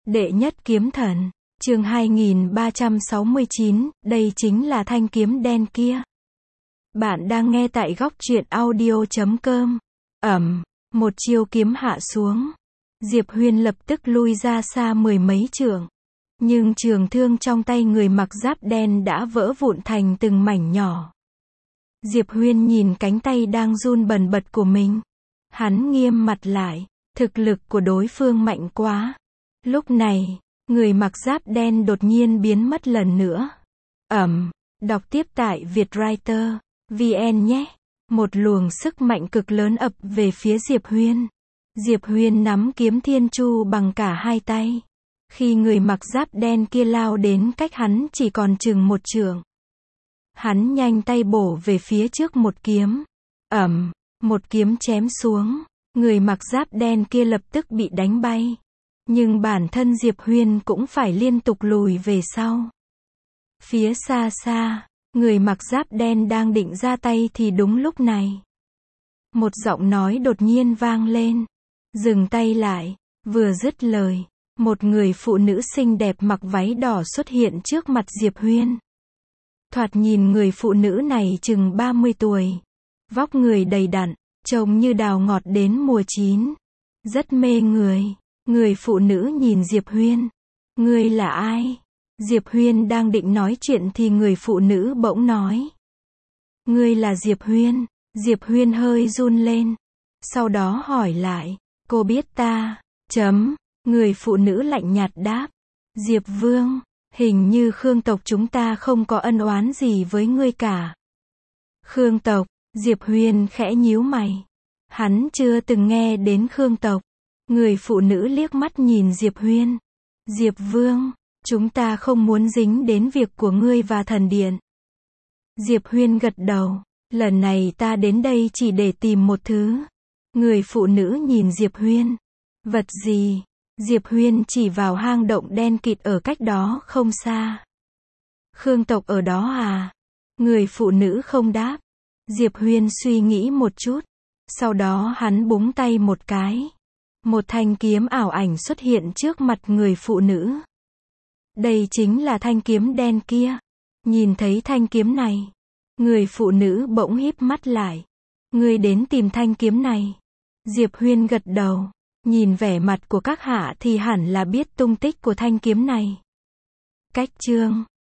Đệ nhất kiếm thần, chương 2369, đây chính là thanh kiếm đen kia. Bạn đang nghe tại góc truyện audio.com. Một chiêu kiếm hạ xuống. Diệp Huyên lập tức lui ra xa mười mấy trượng. Nhưng trường thương trong tay người mặc giáp đen đã vỡ vụn thành từng mảnh nhỏ. Diệp Huyên nhìn cánh tay đang run bần bật của mình. Hắn nghiêm mặt lại, thực lực của đối phương mạnh quá. Lúc này, người mặc giáp đen đột nhiên biến mất lần nữa. Đọc tiếp tại Vietwriter VN nhé. Một luồng sức mạnh cực lớn ập về phía Diệp Huyên. Diệp Huyên nắm kiếm thiên chu bằng cả hai tay. Khi người mặc giáp đen kia lao đến cách hắn chỉ còn chừng một trượng. Hắn nhanh tay bổ về phía trước một kiếm. Một kiếm chém xuống. Người mặc giáp đen kia lập tức bị đánh bay. Nhưng bản thân Diệp Huyên cũng phải liên tục lùi về sau. Phía xa xa, người mặc giáp đen đang định ra tay thì đúng lúc này. Một giọng nói đột nhiên vang lên. Dừng tay lại. Vừa dứt lời, một người phụ nữ xinh đẹp mặc váy đỏ xuất hiện trước mặt Diệp Huyên. Thoạt nhìn người phụ nữ này chừng 30 tuổi. Vóc người đầy đặn, trông như đào ngọt đến mùa chín. Rất mê người. Người phụ nữ nhìn Diệp Huyên. Ngươi là ai? Diệp Huyên đang định nói chuyện thì người phụ nữ bỗng nói. Ngươi là Diệp Huyên. Diệp Huyên hơi run lên. Sau đó hỏi lại. Cô biết ta? Người phụ nữ lạnh nhạt đáp. Diệp Vương, hình như Khương tộc chúng ta không có ân oán gì với ngươi cả. Khương tộc, Diệp Huyên khẽ nhíu mày. Hắn chưa từng nghe đến Khương tộc. Người phụ nữ liếc mắt nhìn Diệp Huyên. Diệp Vương, chúng ta không muốn dính đến việc của ngươi và thần điện. Diệp Huyên gật đầu. Lần này ta đến đây chỉ để tìm một thứ. Người phụ nữ nhìn Diệp Huyên. Vật gì? Diệp Huyên chỉ vào hang động đen kịt ở cách đó không xa. Khương tộc ở đó à? Người phụ nữ không đáp. Diệp Huyên suy nghĩ một chút. Sau đó hắn búng tay một cái. Một thanh kiếm ảo ảnh xuất hiện trước mặt người phụ nữ. Đây chính là thanh kiếm đen kia. Nhìn thấy thanh kiếm này, người phụ nữ bỗng híp mắt lại. Ngươi đến tìm thanh kiếm này. Diệp Huyên gật đầu. Nhìn vẻ mặt của các hạ thì hẳn là biết tung tích của thanh kiếm này. Cách chương